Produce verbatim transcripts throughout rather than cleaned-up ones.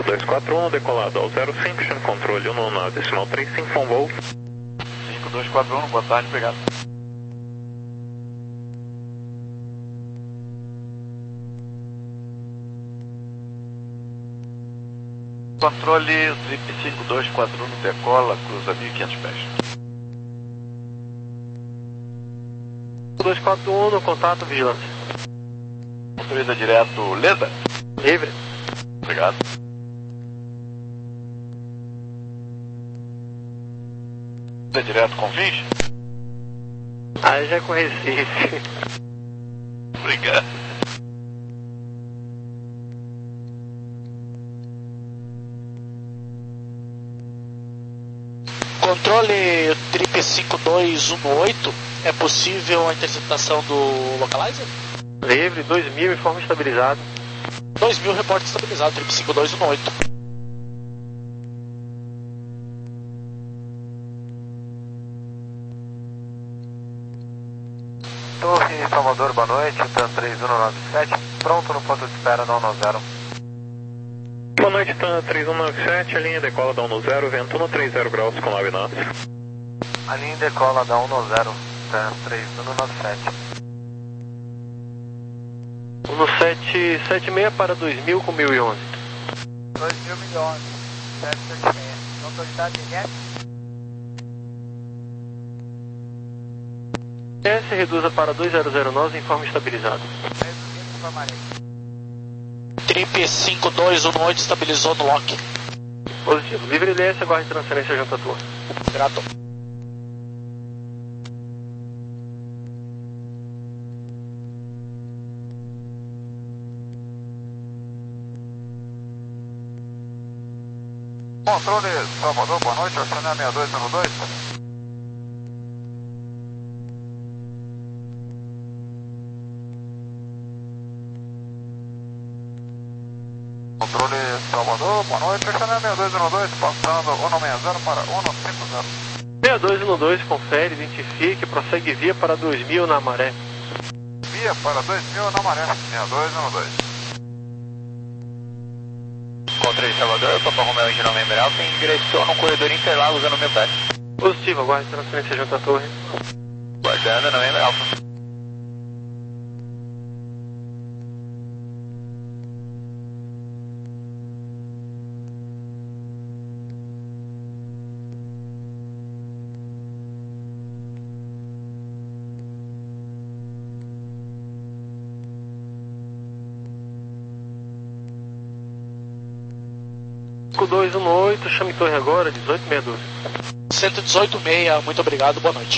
dois quatro um, decolado ao zero cinco, chame controle um nove decimal três cinco, um voo. cinco dois quatro um, boa tarde, obrigado. Controle Trip cinco dois quatro um, decola, cruza mil e quinhentos pés. dois quatro um no contato, vigilância. Autoriza direto Leda? Livre. Obrigado. Leda direto Confins? Aí já é com Recife. Obrigado. Controle Trip cinco dois um oito, é possível a interceptação do localizer? Livre, dois mil, informe estabilizado. dois mil, reporte estabilizado, Trip cinco dois um oito. Torre Salvador, boa noite, TAM três um nove sete, pronto no ponto de espera da um nove zero. Boa noite, TAM três um nove sete, a linha decola da um zero, vento no trinta graus com nove knots. A linha decola da um zero, TAM três um nove sete. um sete sete seis para dois mil com mil e onze. dois mil milhões, sete sete seis. Autoridade de N S reduza para dois zero zero nove, informe estabilizado. Reduzindo para Marinha. Trip cinco dois um oito estabilizou no lock. Positivo. Livre L S, aguarde transferência junto à torre. Grato. Controle Salvador, boa noite, Oceania seis dois zero dois. Controle Salvador, boa noite, Oceania seis dois zero dois, passando um seis zero para um cinco zero. seis dois um dois, confere, identifique, prossegue via para dois mil na maré. Via para dois mil na maré, seis dois um dois. Controle Salvador, Papa Romeo de nome Emeraldo, ingressou no corredor Interlagos no meu pé. Positivo, aguarde transferência junto à torre. Guardando nome Emeraldo. cinco dois um oito, chame torre agora, dezoito meia dúzia. cento e dezoito seis, muito obrigado, boa noite.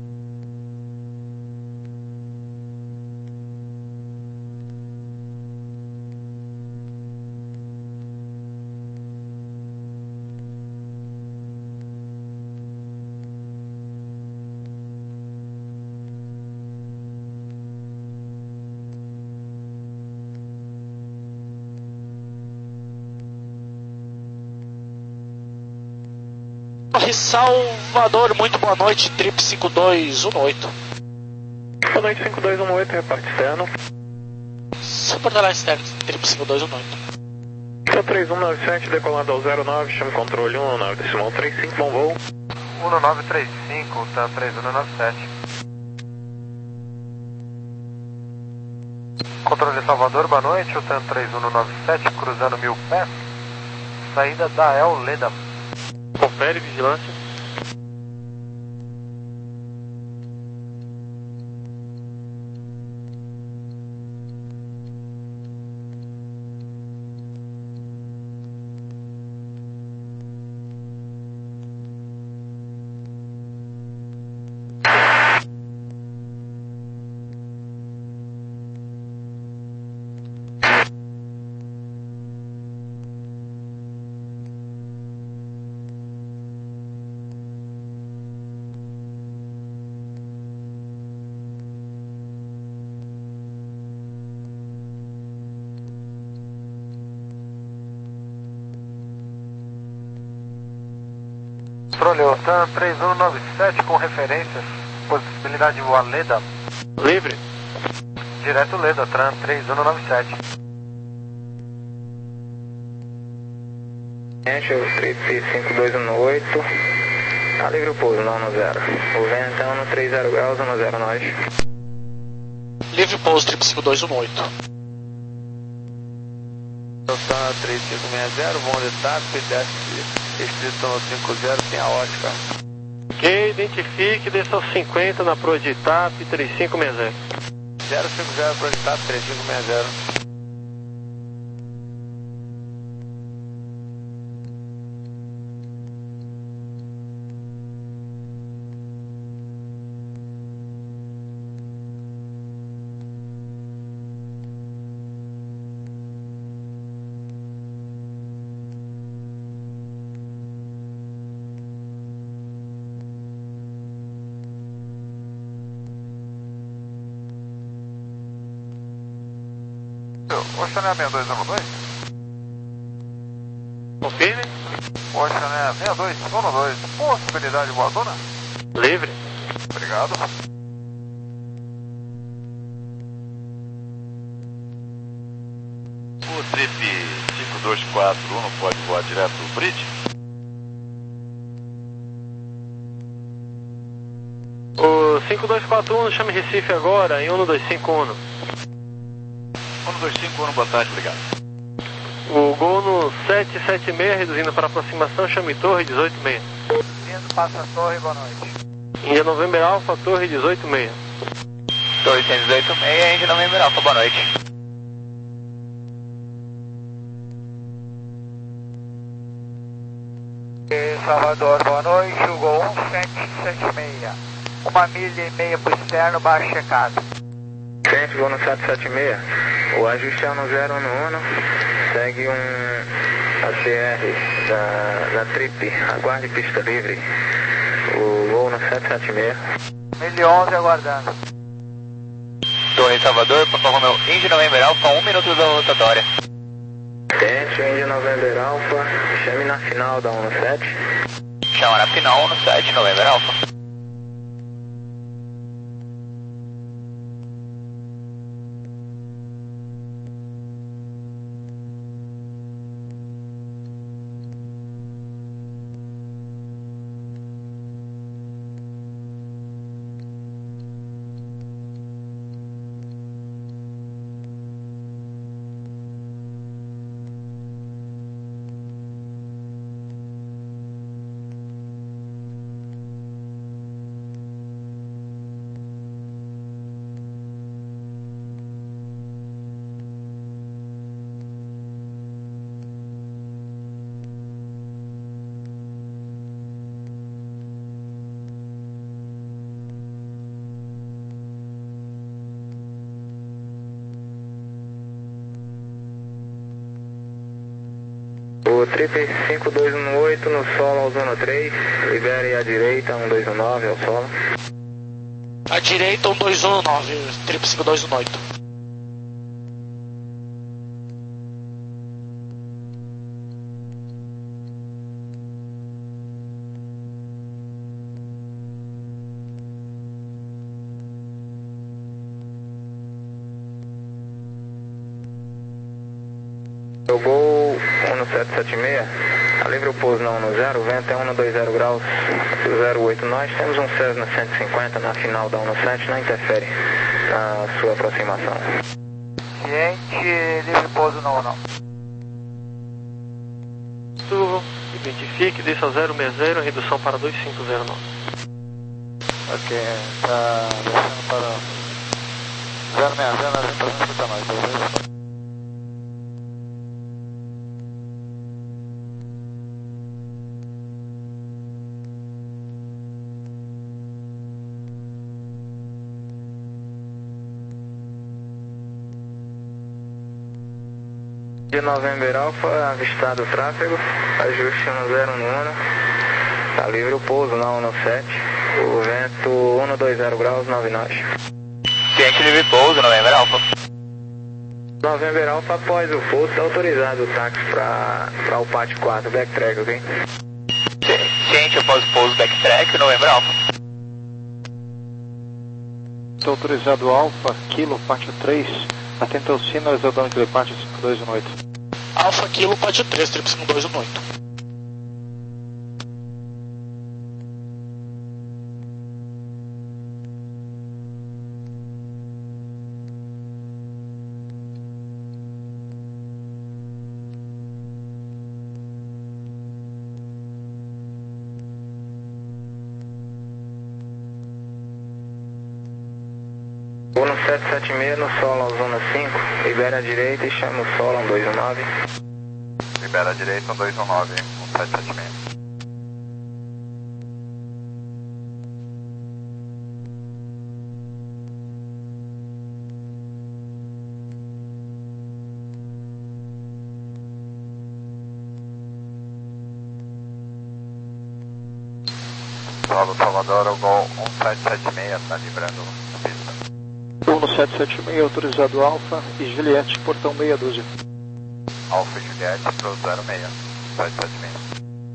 Torre Salvador, muito boa noite, Trip cinco dois um oito. Boa noite, cinco dois um oito, reparte externo. Suportar externo, Trip cinco dois um oito. TAM três um nove sete, decolado ao zero nove, chame controle um nove decimal três cinco, bom voo. um nove três cinco, TAM três um nove sete. Controle Salvador, boa noite, o TAM três um nove sete, cruzando mil pés. Saída da El Leda. Confere, vigilância. Controle OTAN três um nove sete com referências, possibilidade de voar Leda. Livre. Direto Leda, TRAN três um nove sete. Gente, o trip cinco dois um oito, tá livre o pouso, não no zero. O ventão no trinta graus, no zero nós. Livre pouso, trip cinco dois um oito. Tá três cinco seis zero, voo de TAP, desce restrito no cinco zero, tem a ótica. Ok, identifique, desça aos cinquenta na proa de TAP, três cinco seis zero. zero cinco zero, proa de TAP, três cinco seis zero. Oceané seis dois um dois? Confirme. Oceané seis dois um dois, possibilidade voadora? Livre. Obrigado. O Trip cinco dois quatro um não pode voar direto do bridge? O cinco dois quatro um chame Recife agora, em um dois cinco um. um dois cinco um, boa tarde, obrigado. O gol no sete sete seis, reduzindo para aproximação, chame Torre dezoito seis. Vindo, passa Torre, boa noite. Índia November Alpha, Torre dezoito seis. Torre cento e dezoito seis, Índia November Alpha, boa noite. Salvador, boa noite, o gol um sete sete seis. Uma milha e meia pro externo, baixo checado. Gente, vou no sete sete seis. O ajuste é no zero um um. Segue um A C R da, da Trip. Aguarde pista livre. O voo no sete sete seis. mil e onze aguardando. Torre Salvador, Papa Romeo, Índia November Alpha, um minuto da rotatória. Gente, Índia November Alpha. Chame na final da um sete. Chama na final, um sete November Alpha. O Trip cinco dois um oito no solo ao zona três, libere à direita, um dois um nove ao solo. À direita, um dois um nove, Trip cinco dois um oito. O gol um no sete sete seis, a livre o pouso não no zero, o vento é um no dois zero graus, zero oito nós, temos um Cessna cento e cinquenta na final da um sete, não interfere na sua aproximação. Ciente, livre pouso não, não. Subo, identifique, desça zero seis zero, redução para dois cinco zero nove. Ok, tá descendo para zero seis zero, nós estamos escutando nós, beleza? De November Alpha, avistado o tráfego, ajuste no zero um um, tá livre o pouso na um sete, o vento um no dois zero graus, nove nós. Ciente livre pouso, November Alpha. November Alpha, após o pouso, está autorizado o táxi para o pátio quatro, backtrack, ok? Ciente após o pouso, backtrack, November Alpha. Está autorizado Alpha, Kilo, pátio três. Atenta ao sino, exodando aquele pátio cinco dois um oito. Alpha Kilo, pátio três, Trip cinco dois um oito. Vou no sete sete seis no solo zona cinco, libera a direita e chama o solo um dois um nove. Libera a direita, um dois um nove, um sete sete seis. Solo Salvador, o Gol um sete sete seis, está livrando a pista. um no sete sete seis, autorizado Alfa e Juliette, portão meia dúzia. Alfa e Juliette para o zero seis, sete sete seis.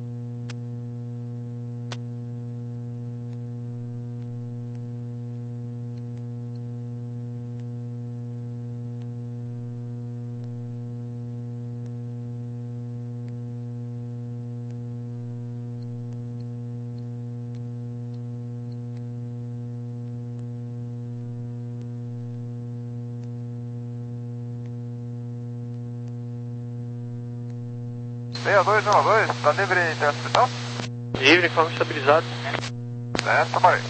seis dois um dois, está livre em transmissão? Livre, informe estabilizado. Certo, Maria.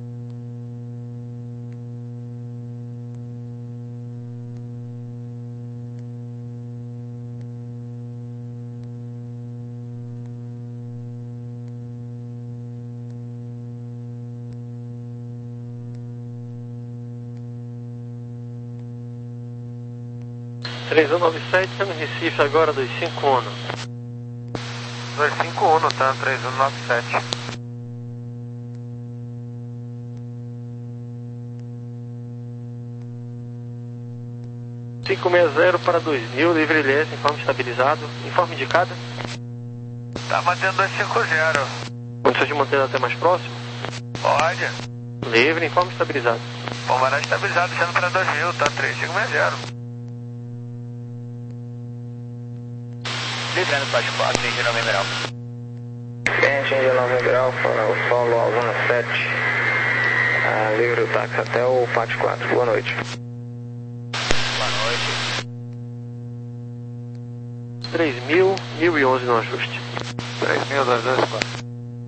três um nove sete, chama Recife agora, dois cinco um. dois cinco um, tá? três um nove sete. cinco seis zero para dois mil, livre L S, informe estabilizado. Informe indicado. Tá mantendo dois cinco zero. Condições de manter até mais próximo? Pode. Livre, informe estabilizado. Palmará estabilizado sendo para dois mil, tá? três cinco seis zero. Livrando Pátio quatro, em General Mineral. Cliente em General Grau, o solo ao zona sete. Ah, livre o táxi até o Pátio quatro. Boa noite. Boa noite. três mil, mil e onze no ajuste. três mil, dois dois quatro.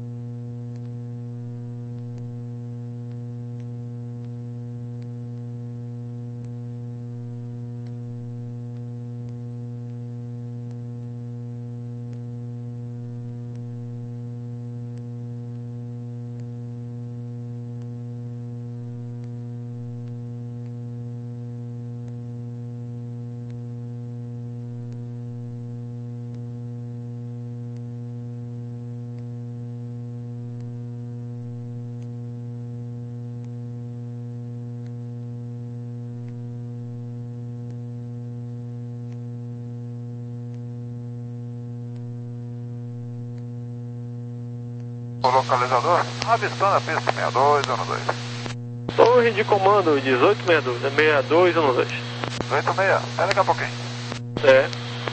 O localizador, avistando a pista seis dois um dois. Torre de comando dezoito sessenta e dois, seis dois um dois. oito seis, até daqui a pouquinho. É.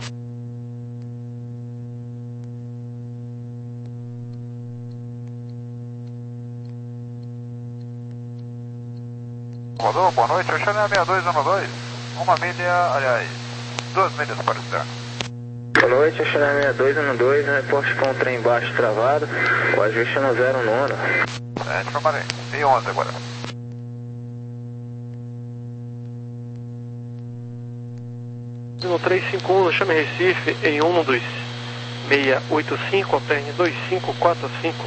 Rodou, boa noite, o chão é seis dois um dois. Uma milha, aliás, duas milhas para o externo. Boa noite, Xané seis dois um dois, reporte com o trem baixo travado, o ajuste no zero nono. sete para Marinho, e onze agora. No três cinco um, chame Recife em um dois seis oito cinco, alterne dois cinco quatro cinco.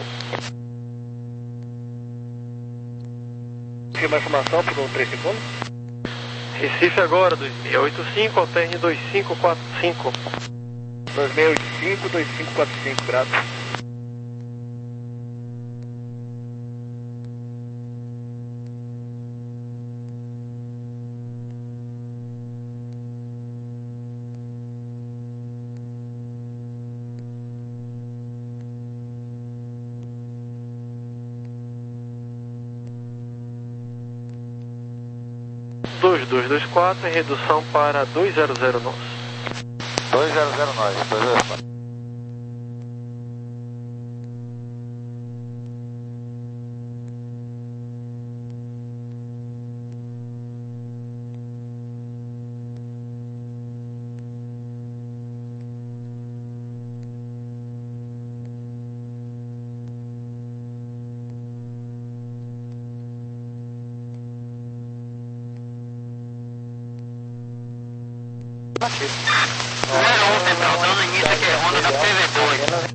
Tem mais informação para o três cinco um? Recife agora, dois seis oito cinco, alterne dois cinco quatro cinco. dois seis oito cinco, dois cinco quatro cinco, graças. dois dois dois quatro, em redução para dois zero zero nosso. dois zero zero nove, dois zero quatro. zero um Central, dando início aqui é Honda da P V dois.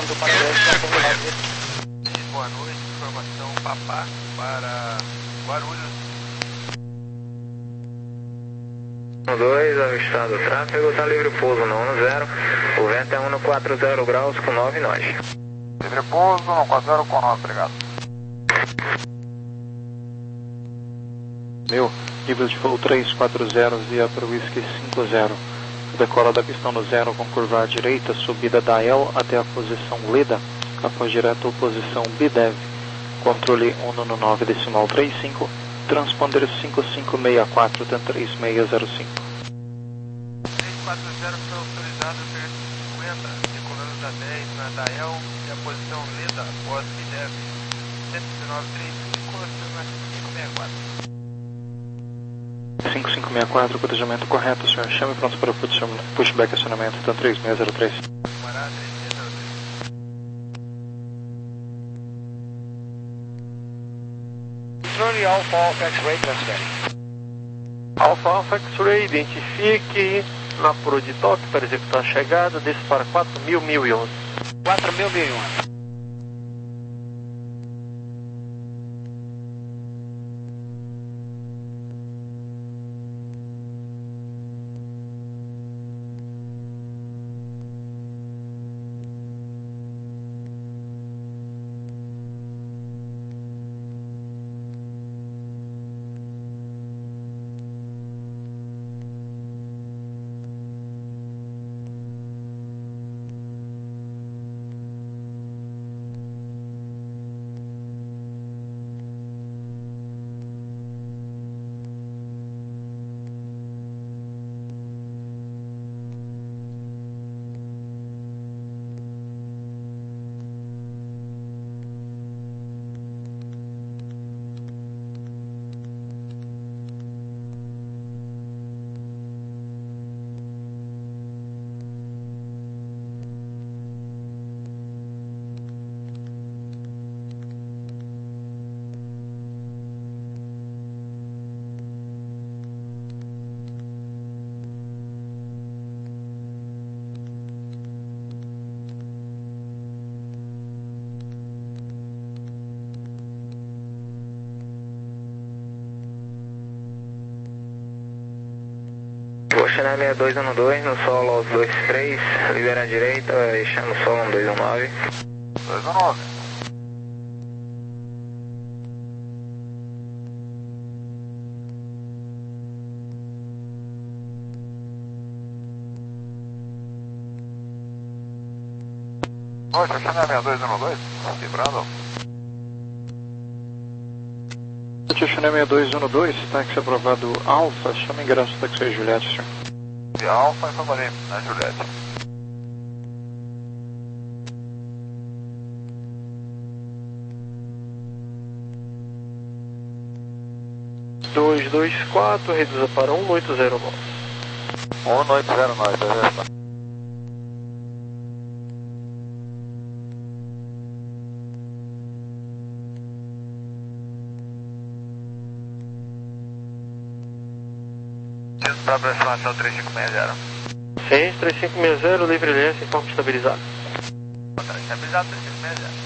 Boa noite, informação Papá para Guarulhos. dois, avistado o tráfego, está livre pouso no um zero, o vento é um quatro zero graus com nove nós. Livre pouso, um quatro zero com nove, obrigado. Meu, nível de voo três quatro zero, via para o Whisky cinco zero. Decola da pistão no zero com curva à direita, subida da L até a posição Leda, após direto posição B D E V. Controle um no nove decimal trinta e cinco, transponder cinco cinco seis quatro, TAM três seis zero cinco. três quatro zero foi autorizado a ter cinquenta, decolando da dez na da L e a posição Leda após B D E V. cento e dezenove trinta e cinco, acima cinco seis quatro. cinco cinco seis quatro, cotejamento correto, senhor. Chame pronto para pushback acionamento, TAM três seis zero três. Camarada três seis zero três. Controle Alpha Alpha X-Ray transferring. Alfa Alfa X-Ray, identifique na Pro de toque para executar a chegada, desce para quatro mil, mil e onze. quatro mil, mil e onze. Channel sessenta e dois um dois, no solo aos dois três, libera a direita, vai deixar no solo um dois um nove. dois um nove. Rocha, Channel sessenta e dois um dois, vibrando. Channel sessenta e dois um dois, táxi aprovado Alfa, chama ingresso táxi Juliette, senhor. De Alfa, informarei na Juliette. dois dois quatro, reduza para um oito zero nove. um oito zero nove, beleza. Para aproximação três cinco seis zero. seis três cinco seis zero, livre L S em forma estabilizada. Estabilizado três cinco seis zero.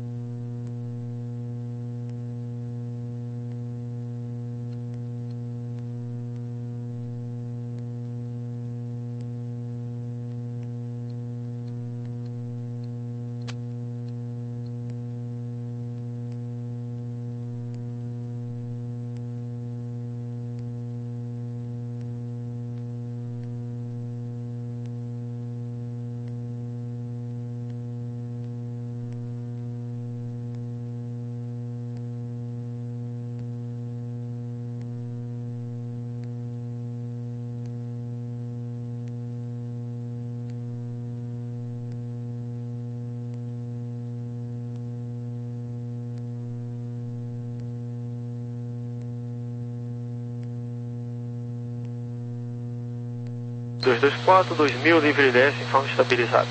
dois dois quatro, dois mil, livre L S em forma estabilizada.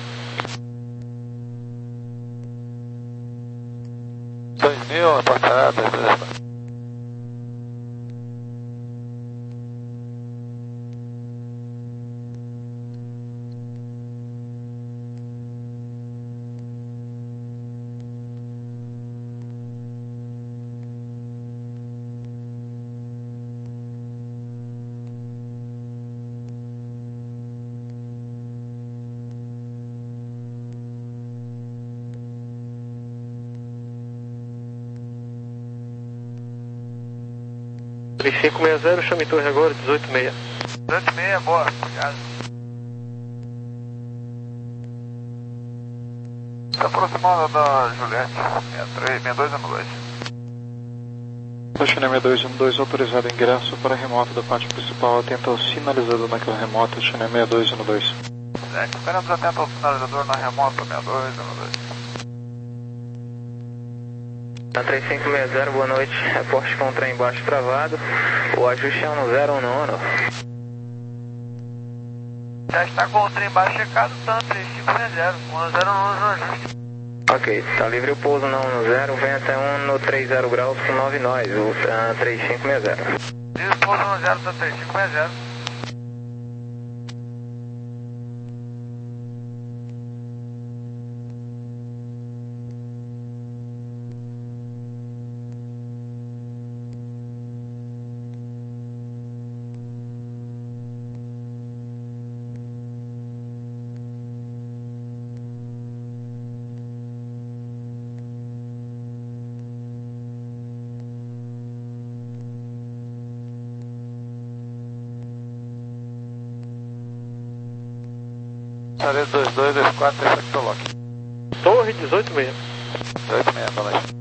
dois mil, apartada, beleza. três cinco seis zero, chame torre agora, dezoito seis. dezoito seis, boa, obrigado. Se aproximando da Juliette, sessenta e dois um dois. China sessenta e dois um dois, autorizado ingresso para remoto da parte principal, atenta ao sinalizador naquela remota, China sessenta e dois um dois. É, esperamos atento ao sinalizador na remota sessenta e dois um dois. Na três cinco seis zero, boa noite, reporte com o trem embaixo travado, o ajuste é um zero um nono. Já está com o trem embaixo checado, tá na três cinco seis zero, um zero um no ajuste. Ok, tá livre o pouso na um zero, vem até um no trinta graus com nove nós, o uh, três cinco seis zero. Livre o pouso no zero, tá três cinco seis zero. Sarei dois dois dois quatro, effector lock. Torre dezoito seis. dezoito seis, boa noite.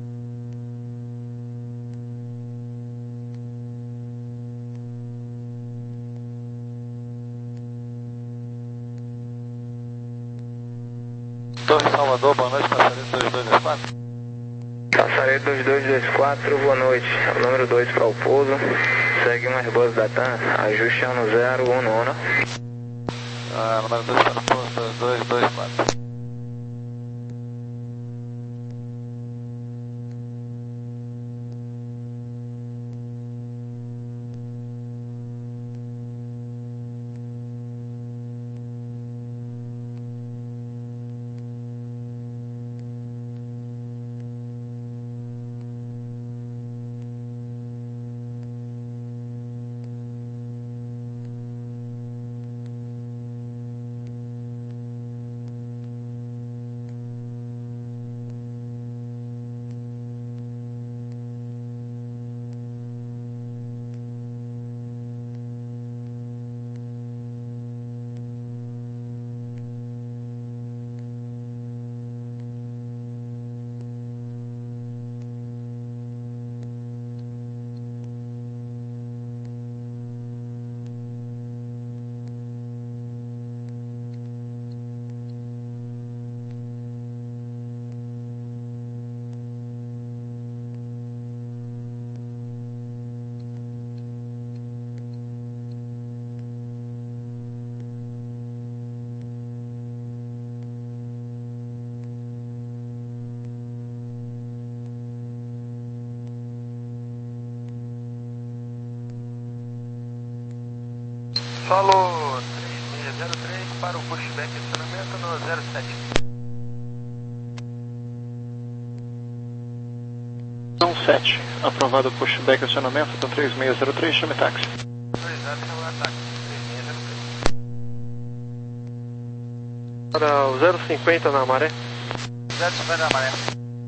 Torre Salvador, boa noite, passarei dois dois dois quatro. Passarei dois dois dois quatro, boa noite, o número dois para o pouso, segue um Airbus da TAM, ajuste é um zero um nono. Ah, número dois está no posto, dois dois dois quatro. Solo três seis zero três para o pushback estacionamento no zero sete. Não sete, aprovado pushback acionamento, então três seis zero três, chame táxi. Autorizado pelo ataque, três seis zero três. Para o zero cinquenta na maré. zero cinquenta na maré.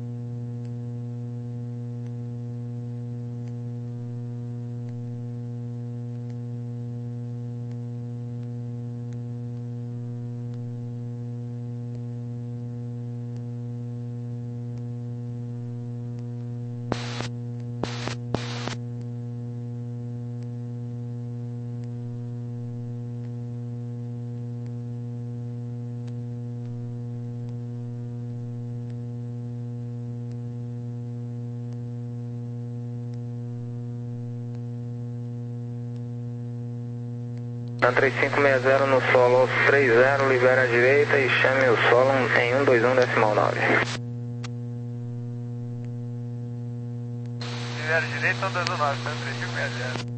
Na três cinco seis zero no solo três zero, libera a direita e chame o solo em um dois um decimal nove. Libera a direita um dois um nove, tá três cinco seis zero.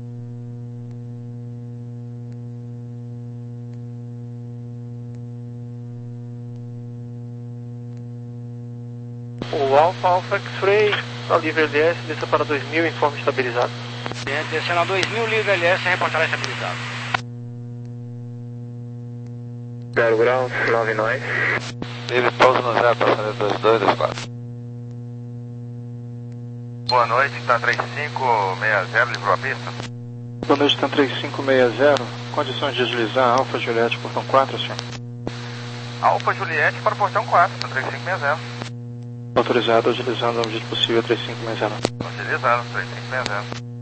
O Alfa Alfa X-Ray, a livre L S, desça para dois mil, informe estabilizado. Descendo a dois mil, livre L S, reportar estabilizado. zero graus, nove nós. Livre pouso no zero, passarei dois dois dois quatro. Boa noite, tá três cinco seis zero, livrou a pista. Boa noite, tá três cinco seis zero. Condições de deslizar, Alfa Juliette, portão quatro, senhor. Alfa Juliette para o portão quatro, tá três cinco seis zero. Autorizado, utilizando a medida possível três cinco seis zero. Utilizado, três cinco seis zero.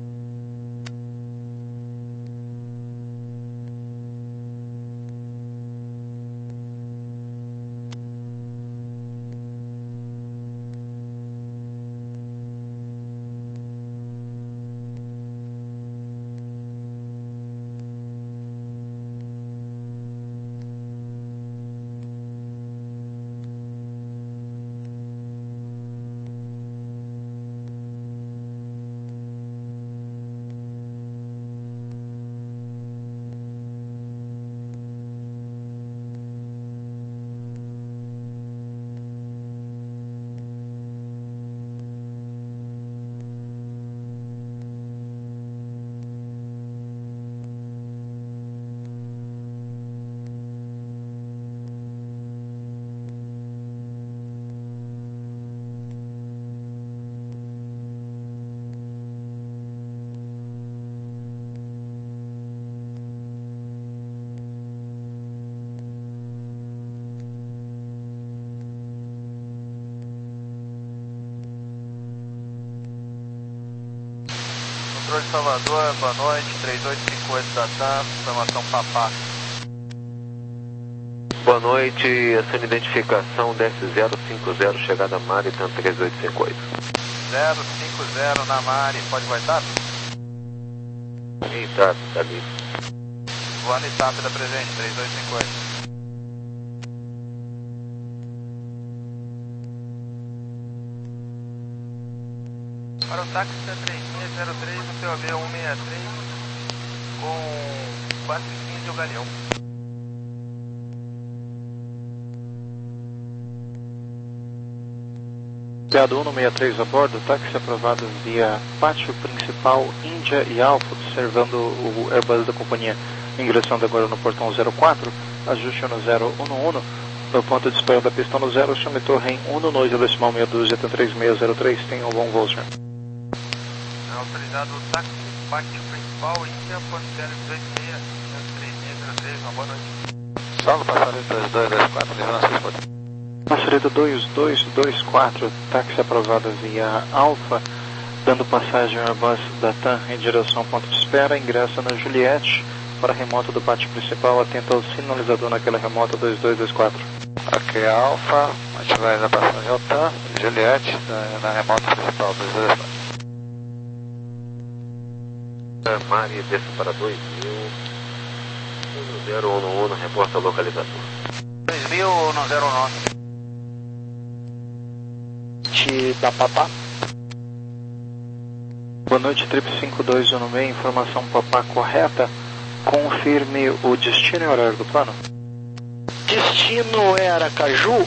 Controle de Salvador, boa noite, três oito cinco oito da T A M, informação Papá. Boa noite, essa identificação D S zero cinco zero, chegada Maritan três oito cinco oito. zero cinco zero na Mari, pode voar Itap? Itap, tá ali. Voando Itap da presente, três oito cinco oito. Para o táxi T três seis zero três, o P O B um seis três com quatro espinhos de o Galeão. Piado um no sessenta e três a bordo, táxi aprovado via pátio principal Índia e Alfa, observando o Airbus da companhia, ingressando agora no portão zero quatro, ajuste no zero um um, no ponto de espera da pista no zero, chame torre em um no noite, decimal meia dúzia, três seis zero três, tenha um bom voo, senhor. Autorizado o táxi, pátio principal, Índia, Ponticelli dois seis três seis zero três, uma boa noite. Salve, passarinho dois dois dois quatro, livrando seis quatro. Passaredo dois dois dois quatro, táxi aprovado via Alfa, dando passagem ao Airbus da T A M em direção ao ponto de espera, ingressa na Juliette, para a remota do pátio principal, atenta ao sinalizador naquela remota dois dois dois quatro. Ok, Alfa, a gente vai na passagem ao T A M, Juliette, na, na remota principal dois dois dois quatro. Mari, desce para dois mil, um zero um um, reporta a localização. dois mil no zero nove. Te dá Papá. Boa noite, trip cinco dois um seis, informação Papá correta, confirme o destino e horário do plano. Destino é Aracaju,